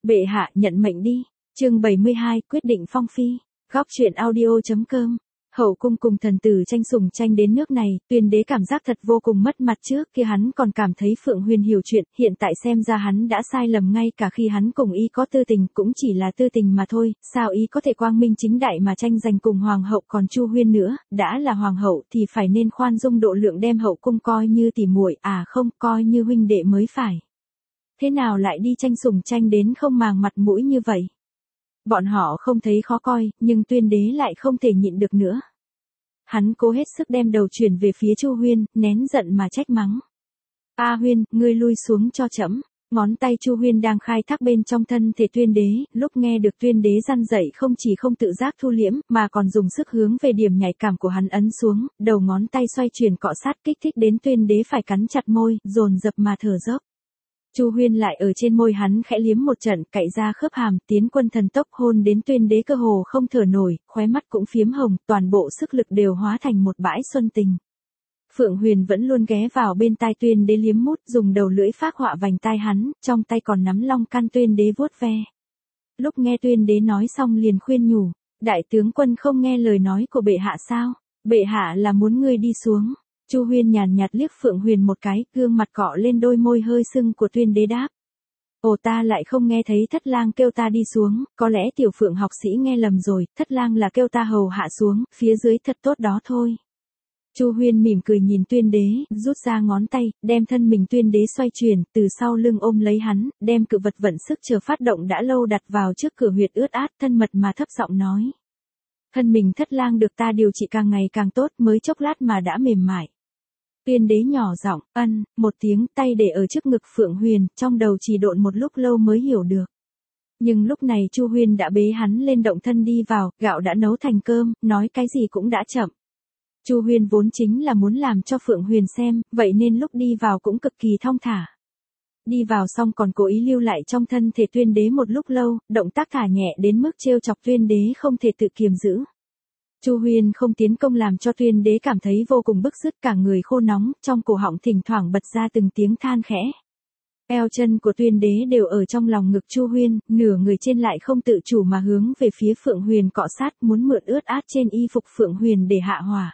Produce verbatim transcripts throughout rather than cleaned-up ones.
Bệ hạ nhận mệnh đi. Chương bảy mươi hai, quyết định phong phi. Góc truyện audio chấm com. Hậu cung cùng thần tử tranh sủng tranh đến nước này, Tuyên đế cảm giác thật vô cùng mất mặt, trước kia hắn còn cảm thấy Phượng Huyền hiểu chuyện, hiện tại xem ra hắn đã sai lầm, ngay cả khi hắn cùng y có tư tình cũng chỉ là tư tình mà thôi, sao y có thể quang minh chính đại mà tranh giành cùng hoàng hậu, còn Chu Huyên nữa, đã là hoàng hậu thì phải nên khoan dung độ lượng, đem hậu cung coi như tỉ muội, à không, coi như huynh đệ mới phải. Thế nào lại đi tranh sủng tranh đến không màng mặt mũi như vậy? Bọn họ không thấy khó coi, nhưng Tuyên đế lại không thể nhịn được nữa. Hắn cố hết sức đem đầu chuyển về phía Chu Huyên, nén giận mà trách mắng. A Huyên, ngươi lui xuống cho trẫm. Ngón tay Chu Huyên đang khai thác bên trong thân thể Tuyên đế, lúc nghe được Tuyên đế răn dạy không chỉ không tự giác thu liễm, mà còn dùng sức hướng về điểm nhạy cảm của hắn ấn xuống, đầu ngón tay xoay chuyển cọ sát kích thích đến Tuyên đế phải cắn chặt môi, dồn dập mà thở dốc. Chu Huyên lại ở trên môi hắn khẽ liếm một trận, cạy ra khớp hàm, tiến quân thần tốc hôn đến Tuyên đế cơ hồ không thở nổi, khóe mắt cũng phiếm hồng, toàn bộ sức lực đều hóa thành một bãi xuân tình. Phượng Huyền vẫn luôn ghé vào bên tai Tuyên đế liếm mút, dùng đầu lưỡi phác họa vành tai hắn, trong tay còn nắm long can Tuyên đế vuốt ve. Lúc nghe Tuyên đế nói xong liền khuyên nhủ, đại tướng quân không nghe lời nói của bệ hạ sao? Bệ hạ là muốn ngươi đi xuống. Chu Huyên nhàn nhạt liếc Phượng Huyền một cái, gương mặt cọ lên đôi môi hơi sưng của Tuyên đế đáp. Ồ, ta lại không nghe thấy thất lang kêu ta đi xuống, có lẽ tiểu Phượng học sĩ nghe lầm rồi, thất lang là kêu ta hầu hạ xuống, phía dưới thật tốt đó thôi. Chu Huyên mỉm cười nhìn Tuyên đế, rút ra ngón tay, đem thân mình Tuyên đế xoay chuyển, từ sau lưng ôm lấy hắn, đem cự vật vận sức chờ phát động đã lâu đặt vào trước cửa huyệt ướt át, thân mật mà thấp giọng nói. Thân mình thất lang được ta điều trị càng ngày càng tốt, mới chốc lát mà đã mềm mại. Tuyên đế nhỏ giọng, ân, một tiếng, tay để ở trước ngực Phượng Huyền, trong đầu chỉ độn một lúc lâu mới hiểu được. Nhưng lúc này Chu Huyên đã bế hắn lên động thân đi vào, gạo đã nấu thành cơm, nói cái gì cũng đã chậm. Chu Huyên vốn chính là muốn làm cho Phượng Huyền xem, vậy nên lúc đi vào cũng cực kỳ thong thả. Đi vào xong còn cố ý lưu lại trong thân thể Tuyên đế một lúc lâu, động tác thả nhẹ đến mức trêu chọc Tuyên đế không thể tự kiềm giữ. Chu Huyên không tiến công làm cho Tuyên đế cảm thấy vô cùng bức rứt, cả người khô nóng, trong cổ họng thỉnh thoảng bật ra từng tiếng than khẽ. Eo chân của Tuyên đế đều ở trong lòng ngực Chu Huyên, nửa người trên lại không tự chủ mà hướng về phía Phượng Huyền cọ sát, muốn mượn ướt át trên y phục Phượng Huyền để hạ hỏa.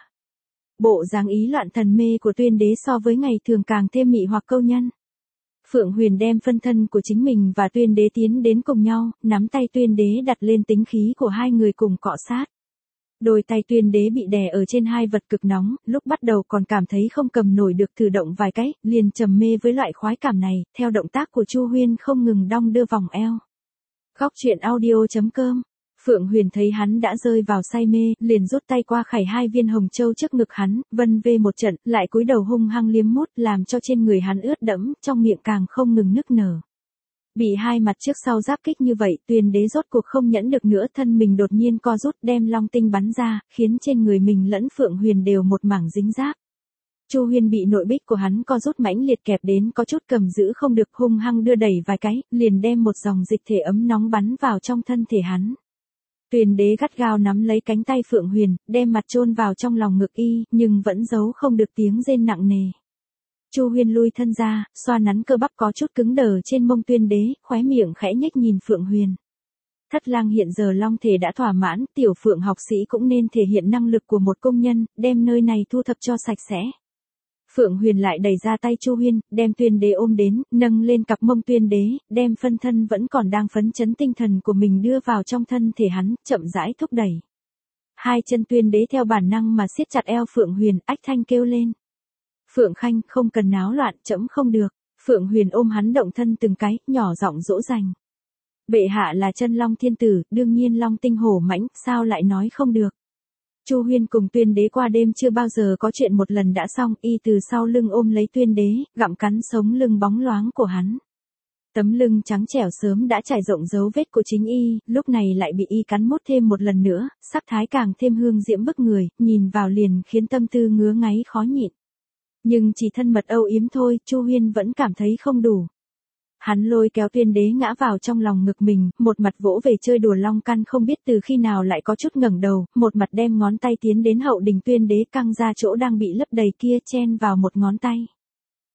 Bộ dáng ý loạn thần mê của Tuyên đế so với ngày thường càng thêm mị hoặc câu nhân. Phượng Huyền đem phân thân của chính mình và Tuyên đế tiến đến cùng nhau, nắm tay Tuyên đế đặt lên tính khí của hai người cùng cọ sát. Đôi tay Tuyên đế bị đè ở trên hai vật cực nóng, lúc bắt đầu còn cảm thấy không cầm nổi được, thử động vài cái, liền trầm mê với loại khoái cảm này, theo động tác của Chu Huyên không ngừng đong đưa vòng eo. Góc truyện audio chấm com. Phượng Huyền thấy hắn đã rơi vào say mê, liền rút tay qua khải hai viên hồng châu trước ngực hắn, vân vê một trận, lại cúi đầu hung hăng liếm mút, làm cho trên người hắn ướt đẫm, trong miệng càng không ngừng nức nở. Bị hai mặt trước sau giáp kích như vậy, Tuyên đế rốt cuộc không nhẫn được nữa, thân mình đột nhiên co rút, đem long tinh bắn ra, khiến trên người mình lẫn Phượng Huyền đều một mảng dính giáp. Chu Huyên bị nội bích của hắn co rút mãnh liệt kẹp đến có chút cầm giữ không được, hung hăng đưa đẩy vài cái, liền đem một dòng dịch thể ấm nóng bắn vào trong thân thể hắn. Tuyên đế gắt gao nắm lấy cánh tay Phượng Huyền, đem mặt chôn vào trong lòng ngực y, nhưng vẫn giấu không được tiếng rên nặng nề. Chu Huyên lui thân ra, xoa nắn cơ bắp có chút cứng đờ trên mông Tuyên đế, khóe miệng khẽ nhếch nhìn Phượng Huyền. Thất lang hiện giờ long thể đã thỏa mãn, tiểu Phượng học sĩ cũng nên thể hiện năng lực của một công nhân, đem nơi này thu thập cho sạch sẽ. Phượng Huyền lại đẩy ra tay Chu Huyên, đem Tuyên đế ôm đến, nâng lên cặp mông Tuyên đế, đem phân thân vẫn còn đang phấn chấn tinh thần của mình đưa vào trong thân thể hắn, chậm rãi thúc đẩy. Hai chân Tuyên đế theo bản năng mà siết chặt eo Phượng Huyền, ách thanh kêu lên. Phượng Khanh, không cần náo loạn, trẫm không được. Phượng Huyền ôm hắn động thân từng cái, nhỏ giọng dỗ dành. Bệ hạ là chân long thiên tử, đương nhiên long tinh hổ mãnh, sao lại nói không được. Chu Huyên cùng Tuyên đế qua đêm chưa bao giờ có chuyện một lần đã xong, y từ sau lưng ôm lấy Tuyên đế, gặm cắn sống lưng bóng loáng của hắn. Tấm lưng trắng trẻo sớm đã trải rộng dấu vết của chính y, lúc này lại bị y cắn mốt thêm một lần nữa, sắc thái càng thêm hương diễm bức người, nhìn vào liền khiến tâm tư ngứa ngáy khó nhịn. Nhưng chỉ thân mật âu yếm thôi, Chu Huyên vẫn cảm thấy không đủ. Hắn lôi kéo Tuyên đế ngã vào trong lòng ngực mình, một mặt vỗ về chơi đùa long căn không biết từ khi nào lại có chút ngẩng đầu, một mặt đem ngón tay tiến đến hậu đình Tuyên đế căng ra chỗ đang bị lấp đầy kia chen vào một ngón tay.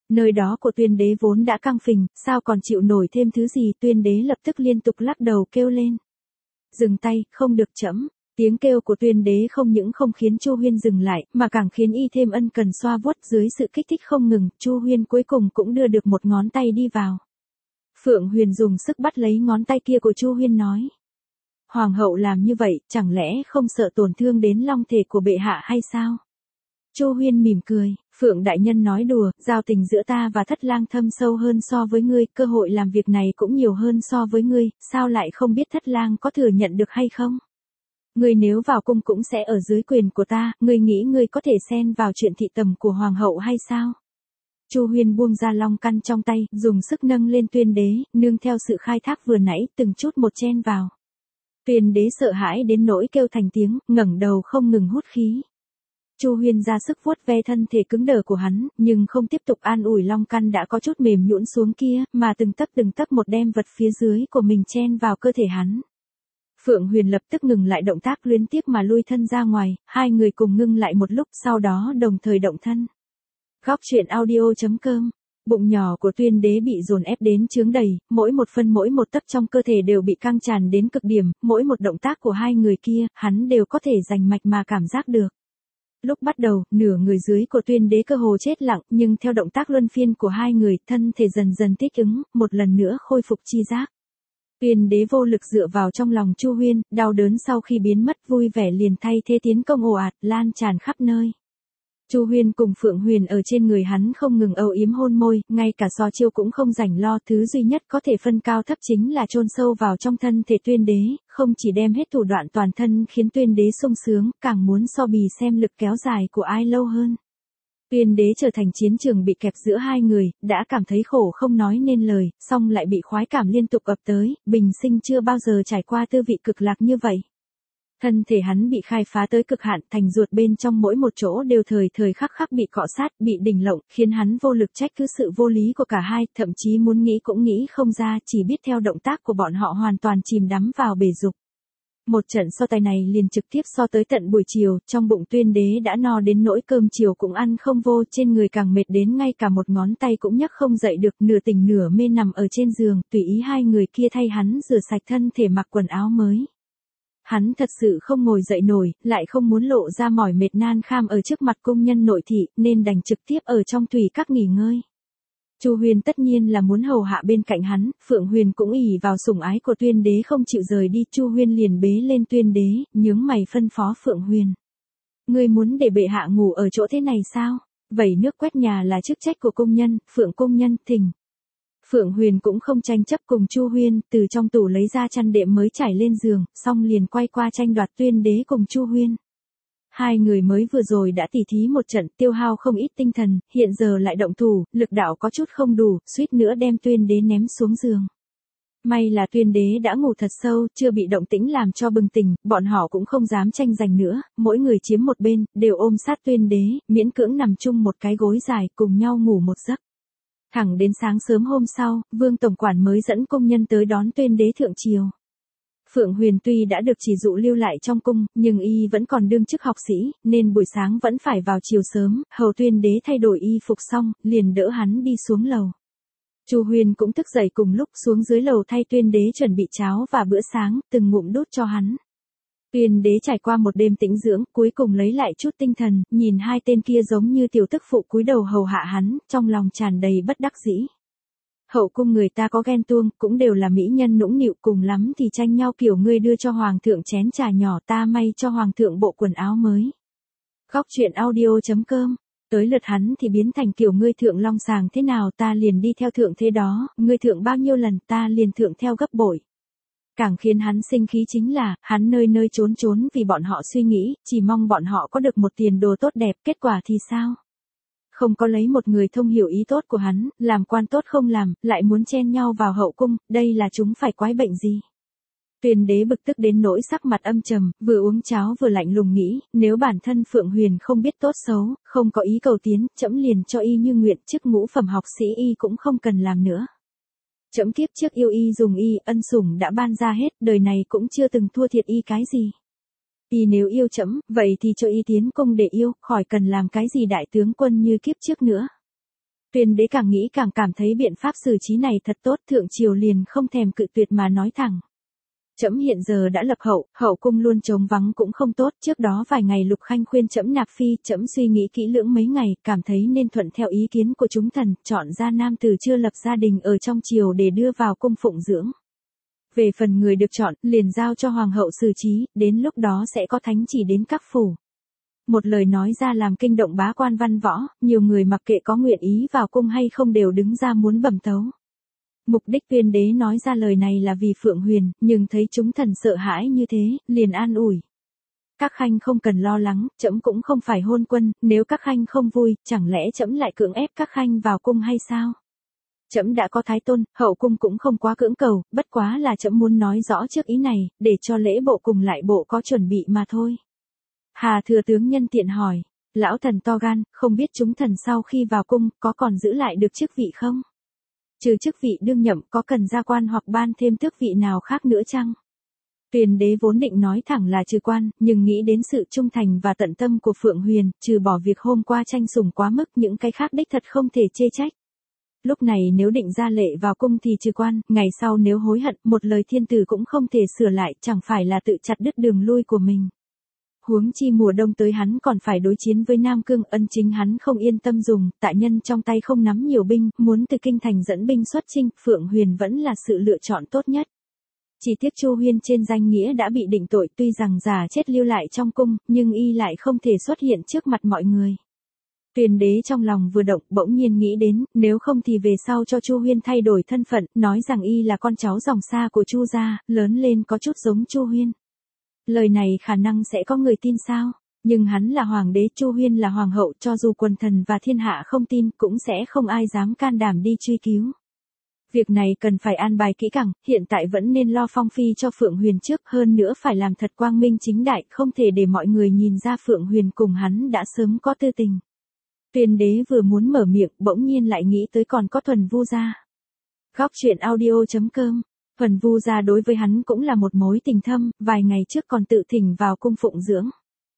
Nơi đó của Tuyên đế vốn đã căng phình, sao còn chịu nổi thêm thứ gì? Tuyên đế lập tức liên tục lắc đầu kêu lên. Dừng tay, không được trẫm. Tiếng kêu của Tuyên đế không những không khiến Chu Huyên dừng lại, mà càng khiến y thêm ân cần xoa vuốt. Dưới sự kích thích không ngừng, Chu Huyên cuối cùng cũng đưa được một ngón tay đi vào. Phượng Huyền dùng sức bắt lấy ngón tay kia của Chu Huyên nói. Hoàng hậu làm như vậy, chẳng lẽ không sợ tổn thương đến long thể của bệ hạ hay sao? Chu Huyên mỉm cười, Phượng đại nhân nói đùa, giao tình giữa ta và Thất Lang thâm sâu hơn so với ngươi, cơ hội làm việc này cũng nhiều hơn so với ngươi, sao lại không biết Thất Lang có thừa nhận được hay không? Ngươi nếu vào cung cũng sẽ ở dưới quyền của ta, ngươi nghĩ ngươi có thể xen vào chuyện thị tầm của hoàng hậu hay sao? Chu Huyên buông ra long căn trong tay, dùng sức nâng lên Tuyên đế, nương theo sự khai thác vừa nãy, từng chút một chen vào. Tuyên đế sợ hãi đến nỗi kêu thành tiếng, ngẩng đầu không ngừng hút khí. Chu Huyên ra sức vuốt ve thân thể cứng đờ của hắn, nhưng không tiếp tục an ủi long căn đã có chút mềm nhũn xuống kia, mà từng tấc từng tấc một đem vật phía dưới của mình chen vào cơ thể hắn. Phượng Huyền lập tức ngừng lại động tác luyến tiếc mà lui thân ra ngoài, hai người cùng ngưng lại một lúc, sau đó đồng thời động thân. Góc truyện audio chấm com. Bụng nhỏ của Tuyên đế bị dồn ép đến chướng đầy, mỗi một phân mỗi một tấc trong cơ thể đều bị căng tràn đến cực điểm, mỗi một động tác của hai người kia, hắn đều có thể rành mạch mà cảm giác được. Lúc bắt đầu, nửa người dưới của Tuyên đế cơ hồ chết lặng, nhưng theo động tác luân phiên của hai người, thân thể dần dần thích ứng, một lần nữa khôi phục chi giác. Tuyên đế vô lực dựa vào trong lòng Chu Huyên, đau đớn sau khi biến mất vui vẻ liền thay thế tiến công ồ ạt, lan tràn khắp nơi. Chu Huyên cùng Phượng Huyền ở trên người hắn không ngừng âu yếm hôn môi, ngay cả so chiêu cũng không rảnh lo, thứ duy nhất có thể phân cao thấp chính là chôn sâu vào trong thân thể Tuyên đế, không chỉ đem hết thủ đoạn toàn thân khiến Tuyên đế sung sướng, càng muốn so bì xem lực kéo dài của ai lâu hơn. Tuyên đế trở thành chiến trường bị kẹp giữa hai người, đã cảm thấy khổ không nói nên lời, song lại bị khoái cảm liên tục ập tới, bình sinh chưa bao giờ trải qua tư vị cực lạc như vậy. Thân thể hắn bị khai phá tới cực hạn, thành ruột bên trong mỗi một chỗ đều thời thời khắc khắc bị cọ sát, bị đỉnh lộng, khiến hắn vô lực trách cứ sự vô lý của cả hai, thậm chí muốn nghĩ cũng nghĩ không ra, chỉ biết theo động tác của bọn họ hoàn toàn chìm đắm vào bể dục. Một trận so tài này liền trực tiếp so tới tận buổi chiều, trong bụng Tuyên đế đã no đến nỗi cơm chiều cũng ăn không vô, trên người càng mệt đến ngay cả một ngón tay cũng nhấc không dậy được, nửa tỉnh nửa mê nằm ở trên giường, tùy ý hai người kia thay hắn rửa sạch thân thể mặc quần áo mới. Hắn thật sự không ngồi dậy nổi, lại không muốn lộ ra mỏi mệt nan kham ở trước mặt cung nhân nội thị, nên đành trực tiếp ở trong tùy các nghỉ ngơi. Chu Huyền tất nhiên là muốn hầu hạ bên cạnh hắn, Phượng Huyền cũng ỷ vào sủng ái của Tuyên đế không chịu rời đi, Chu Huyền liền bế lên Tuyên đế, nhướng mày phân phó Phượng Huyền. Ngươi muốn để bệ hạ ngủ ở chỗ thế này sao? Vẩy nước quét nhà là chức trách của cung nhân, Phượng cung nhân, thỉnh. Phượng Huyền cũng không tranh chấp cùng Chu Huyên, từ trong tủ lấy ra chăn đệm mới trải lên giường, xong liền quay qua tranh đoạt Tuyên đế cùng Chu Huyên. Hai người mới vừa rồi đã tỉ thí một trận, tiêu hao không ít tinh thần, hiện giờ lại động thủ, lực đạo có chút không đủ, suýt nữa đem Tuyên đế ném xuống giường. May là Tuyên đế đã ngủ thật sâu, chưa bị động tĩnh làm cho bừng tỉnh, bọn họ cũng không dám tranh giành nữa, mỗi người chiếm một bên, đều ôm sát Tuyên đế, miễn cưỡng nằm chung một cái gối dài, cùng nhau ngủ một giấc. Thẳng đến sáng sớm hôm sau, Vương Tổng Quản mới dẫn công nhân tới đón Tuyên đế thượng triều. Phượng Huyền tuy đã được chỉ dụ lưu lại trong cung, nhưng y vẫn còn đương chức học sĩ, nên buổi sáng vẫn phải vào chiều sớm, hầu Tuyên đế thay đổi y phục xong, liền đỡ hắn đi xuống lầu. Chu Huyền cũng thức dậy cùng lúc xuống dưới lầu thay Tuyên đế chuẩn bị cháo và bữa sáng, từng ngụm đút cho hắn. Tuyên đế trải qua một đêm tĩnh dưỡng, cuối cùng lấy lại chút tinh thần, nhìn hai tên kia giống như tiểu tức phụ cúi đầu hầu hạ hắn, trong lòng tràn đầy bất đắc dĩ. Hậu cung người ta có ghen tuông, cũng đều là mỹ nhân nũng nịu, cùng lắm thì tranh nhau kiểu ngươi đưa cho hoàng thượng chén trà nhỏ, ta may cho hoàng thượng bộ quần áo mới. Góc truyện audio chấm com. Tới lượt hắn thì biến thành kiểu ngươi thượng long sàng thế nào ta liền đi theo thượng thế đó, ngươi thượng bao nhiêu lần ta liền thượng theo gấp bội. Càng khiến hắn sinh khí chính là, hắn nơi nơi trốn trốn vì bọn họ suy nghĩ, chỉ mong bọn họ có được một tiền đồ tốt đẹp, kết quả thì sao? Không có lấy một người thông hiểu ý tốt của hắn, làm quan tốt không làm, lại muốn chen nhau vào hậu cung, đây là chúng phải quái bệnh gì? Tuyên đế bực tức đến nỗi sắc mặt âm trầm, vừa uống cháo vừa lạnh lùng nghĩ, nếu bản thân Phượng Huyền không biết tốt xấu, không có ý cầu tiến, trẫm liền cho y như nguyện, chức ngũ phẩm học sĩ y cũng không cần làm nữa. Trẫm kiếp trước yêu y dùng y, ân sủng đã ban ra hết, đời này cũng chưa từng thua thiệt y cái gì. Y nếu yêu trẫm, vậy thì cho y tiến cung để yêu, khỏi cần làm cái gì đại tướng quân như kiếp trước nữa. Tuyên đế càng nghĩ càng cảm thấy biện pháp xử trí này thật tốt, thượng triều liền không thèm cự tuyệt mà nói thẳng. Trẫm hiện giờ đã lập hậu, hậu cung luôn trống vắng cũng không tốt, trước đó vài ngày Lục Khanh khuyên trẫm nạp phi, trẫm suy nghĩ kỹ lưỡng mấy ngày, cảm thấy nên thuận theo ý kiến của chúng thần, chọn ra nam tử chưa lập gia đình ở trong triều để đưa vào cung phụng dưỡng. Về phần người được chọn, liền giao cho hoàng hậu xử trí, đến lúc đó sẽ có thánh chỉ đến các phủ. Một lời nói ra làm kinh động bá quan văn võ, nhiều người mặc kệ có nguyện ý vào cung hay không đều đứng ra muốn bẩm tấu. Mục đích Tuyên đế nói ra lời này là vì Phượng Huyền, nhưng thấy chúng thần sợ hãi như thế, liền an ủi. Các khanh không cần lo lắng, trẫm cũng không phải hôn quân, nếu các khanh không vui, chẳng lẽ trẫm lại cưỡng ép các khanh vào cung hay sao? Trẫm đã có thái tôn, hậu cung cũng không quá cưỡng cầu, bất quá là trẫm muốn nói rõ trước ý này, để cho lễ bộ cùng lại bộ có chuẩn bị mà thôi. Hà thừa tướng nhân tiện hỏi, lão thần to gan, không biết chúng thần sau khi vào cung, có còn giữ lại được chức vị không? Trừ chức vị đương nhậm có cần gia quan hoặc ban thêm tước vị nào khác nữa chăng? Tuyên đế vốn định nói thẳng là trừ quan, nhưng nghĩ đến sự trung thành và tận tâm của Phượng Huyền, trừ bỏ việc hôm qua tranh sủng quá mức những cái khác đích thật không thể chê trách. Lúc này nếu định ra lệ vào cung thì trừ quan, ngày sau nếu hối hận, một lời thiên tử cũng không thể sửa lại, chẳng phải là tự chặt đứt đường lui của mình. Huống chi mùa đông tới hắn còn phải đối chiến với Nam Cương, ân chính hắn không yên tâm dùng, tại nhân trong tay không nắm nhiều binh, muốn từ kinh thành dẫn binh xuất chinh, Phượng Huyền vẫn là sự lựa chọn tốt nhất. Chỉ tiếc Chu Huyên trên danh nghĩa đã bị định tội, tuy rằng giả chết lưu lại trong cung, nhưng y lại không thể xuất hiện trước mặt mọi người. Tuyên đế trong lòng vừa động, bỗng nhiên nghĩ đến, nếu không thì về sau cho Chu Huyên thay đổi thân phận, nói rằng y là con cháu dòng xa của Chu gia, lớn lên có chút giống Chu Huyên. Lời này khả năng sẽ có người tin sao? Nhưng hắn là hoàng đế, Chu Huyên là hoàng hậu, cho dù quần thần và thiên hạ không tin, cũng sẽ không ai dám can đảm đi truy cứu. Việc này cần phải an bài kỹ càng, hiện tại vẫn nên lo phong phi cho Phượng Huyền trước, hơn nữa phải làm thật quang minh chính đại, không thể để mọi người nhìn ra Phượng Huyền cùng hắn đã sớm có tư tình. Tuyên đế vừa muốn mở miệng, bỗng nhiên lại nghĩ tới còn có Thuần Vu gia. Góc truyện audio chấm com. Thuần Vu gia đối với hắn cũng là một mối tình thâm, vài ngày trước còn tự thỉnh vào cung phụng dưỡng.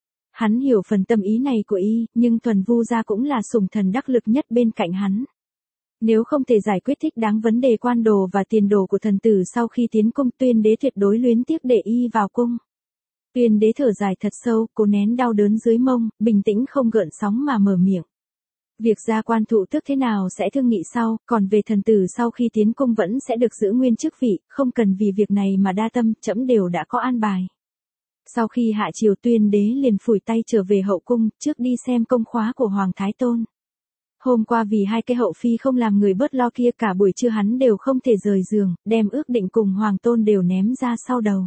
Hắn hiểu phần tâm ý này của y, nhưng Thuần Vu gia cũng là sủng thần đắc lực nhất bên cạnh hắn. Nếu không thể giải quyết thích đáng vấn đề quan đồ và tiền đồ của thần tử sau khi tiến cung, Tuyên đế tuyệt đối luyến tiếc để y vào cung. Tuyên đế thở dài thật sâu, cố nén đau đớn dưới mông, bình tĩnh không gợn sóng mà mở miệng. Việc gia quan thụ tước thế nào sẽ thương nghị sau, còn về thần tử sau khi tiến cung vẫn sẽ được giữ nguyên chức vị, không cần vì việc này mà đa tâm, trẫm đều đã có an bài. Sau khi hạ triều, Tuyên đế liền phủi tay trở về hậu cung, trước đi xem công khóa của Hoàng Thái Tôn. Hôm qua vì hai cái hậu phi không làm người bớt lo kia, cả buổi trưa hắn đều không thể rời giường, đem ước định cùng Hoàng Tôn đều ném ra sau đầu.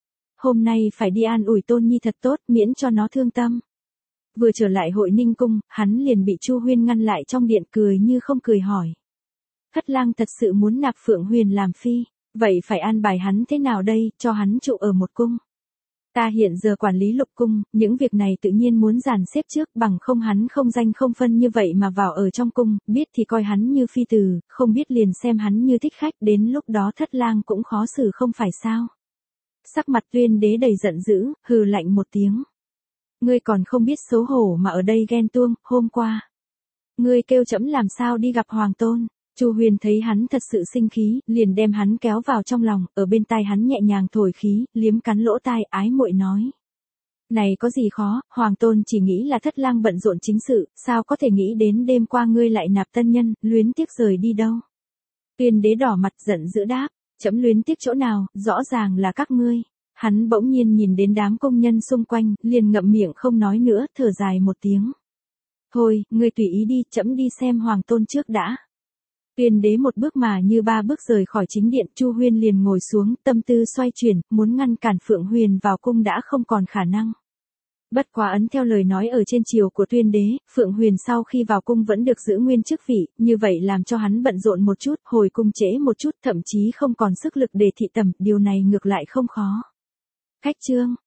Hôm nay phải đi an ủi Tôn Nhi thật tốt, miễn cho nó thương tâm. Vừa trở lại Hội Ninh cung, hắn liền bị Chu Huyên ngăn lại trong điện, cười như không cười hỏi. Thất lang thật sự muốn nạp Phượng Huyền làm phi, vậy phải an bài hắn thế nào đây, cho hắn trụ ở một cung. Ta hiện giờ quản lý lục cung, những việc này tự nhiên muốn dàn xếp trước, bằng không hắn không danh không phân như vậy mà vào ở trong cung, biết thì coi hắn như phi tử, không biết liền xem hắn như thích khách, đến lúc đó thất lang cũng khó xử không phải sao. Sắc mặt Tuyên đế đầy giận dữ, hừ lạnh một tiếng. Ngươi còn không biết xấu hổ mà ở đây ghen tuông, hôm qua. Ngươi kêu trẫm làm sao đi gặp Hoàng Tôn. Chu Huyền thấy hắn thật sự sinh khí, liền đem hắn kéo vào trong lòng, ở bên tai hắn nhẹ nhàng thổi khí, liếm cắn lỗ tai, ái muội nói. Này có gì khó, Hoàng Tôn chỉ nghĩ là thất lang bận rộn chính sự, sao có thể nghĩ đến đêm qua ngươi lại nạp tân nhân, luyến tiếc rời đi đâu. Tuyên đế đỏ mặt giận dữ đáp, trẫm luyến tiếc chỗ nào, rõ ràng là các ngươi. Hắn bỗng nhiên nhìn đến đám công nhân xung quanh, liền ngậm miệng không nói nữa, thở dài một tiếng. Thôi, ngươi tùy ý đi, trẫm đi xem Hoàng Tôn trước đã. Tuyên đế một bước mà như ba bước rời khỏi chính điện, Chu Huyên liền ngồi xuống, tâm tư xoay chuyển, muốn ngăn cản Phượng Huyền vào cung đã không còn khả năng. Bất quá ấn theo lời nói ở trên triều của Tuyên đế, Phượng Huyền sau khi vào cung vẫn được giữ nguyên chức vị, như vậy làm cho hắn bận rộn một chút, hồi cung trễ một chút, thậm chí không còn sức lực để thị tẩm, điều này ngược lại không khó. Khách chương